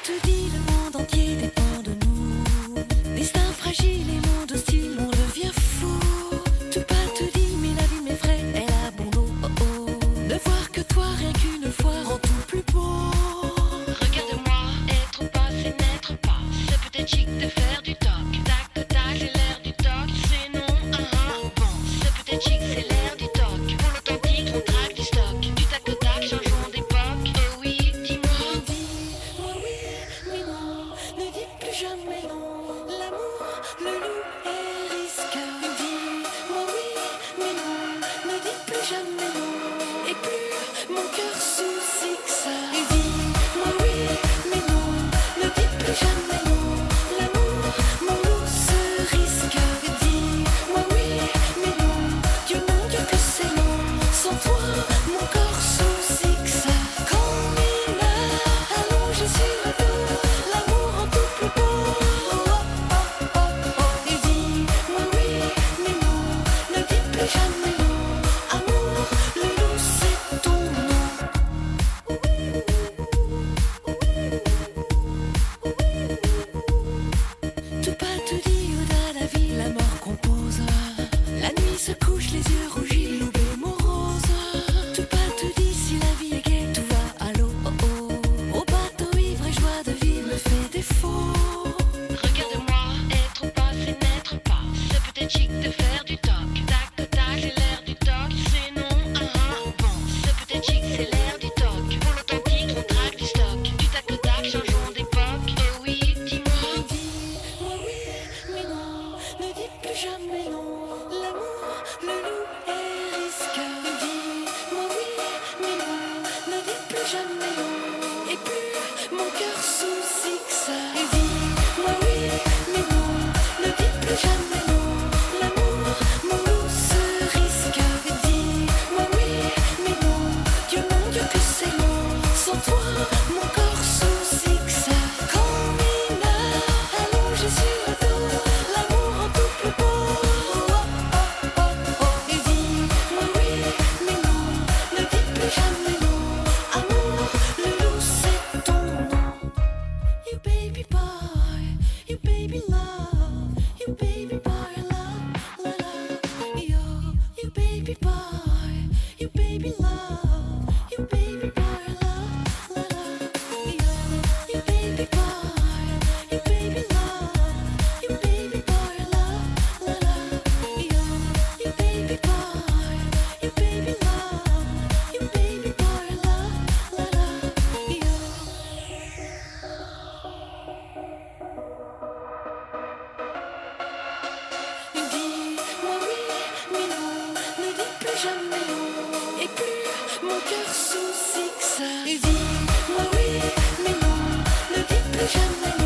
te dis, le monde entier dépend de nous. Destin fragile et monde hostile, on devient fou. Tout pas te dit, mais la vie m'effraie, elle a bon dos. Oh oh. Ne voir que toi, rien qu'une fois, rend tout plus beau. Regarde-moi, être ou pas, c'est n'être pas. C'est peut-être chic de faire du toc. Tac, tac, tac, c'est l'air du toc. C'est non, bon. C'est peut-être chic, c'est l'air du toc. Pour l'authentique, on traque du stock. Du tac, tac, tac, changeons d'époque. Oh oui, dis-moi. Dis-moi oui, mais non, ne dis plus jamais non. L'amour, le loup et risque. Dis-moi oui, mais non, ne dis plus jamais non. Et plus mon cœur soucie que ça. Dis-moi oui, mais non, ne dis plus jamais non. L'amour, mon loup se risque. Dis-moi oui, mais non, Dieu mon Dieu que c'est long. Sans toi, mon corps soucie que ça. Quand Mina allongé sur le dos, l'amour rend tout plus beau. Oh, oh, oh, oh, oh. Et dis-moi oui, mais non, ne dis plus jamais non. Amour, le loup c'est ton nom. Tout pas te dit au-delà la vie, la mort compose. La nuit se couche, les yeux rougis, loup et morose. Tout pas te dit si la vie est gaie, tout va à l'eau. Oh oh. Au bateau ivre et joie de vivre me fait défaut. Regarde-moi, être ou pas, c'est n'être pas. C'est peut-être chic de faire du toc. Tac, tac, tac, c'est l'air du toc. C'est non, bon. C'est peut-être chic, c'est l'air du toc. Pour l'authentique, on traque du stock. Du tac, tac, tac, changeons d'époque. Oh oui, dis-moi. Dis-moi oui, mais non, ne dis plus jamais non. L'amour, le loup et risque. Dis-moi oui, mais non, ne dis plus jamais non. Et plus mon cœur soucie que ça. Dis-moi oui, mais non, ne dis plus jamais non. L'amour, mon loup se risque. Dis-moi oui, mais non, Dieu mon Dieu que c'est long. Sans toi, mon corps soucie que ça. Quand Mina allongé sur le dos, l'amour rend tout plus beau. Oh, oh, oh, oh. Et dis-moi oui, mais non, ne dis plus jamais non. Amour, le loup c'est ton nom. You baby boy, you baby love, you baby boy love, la la. Yo, you baby boy, you baby love, you baby boy love, la la. Yo, you baby boy, you baby love, you baby boy love, la la. Yo, you baby boy, you baby love, you baby boy love, la la. Yo. Dis-moi oui, mais non, ne dis plus jamais non. Et plus mon cœur soucie que ça. Dis-moi oui, mais non, ne dis plus jamais non.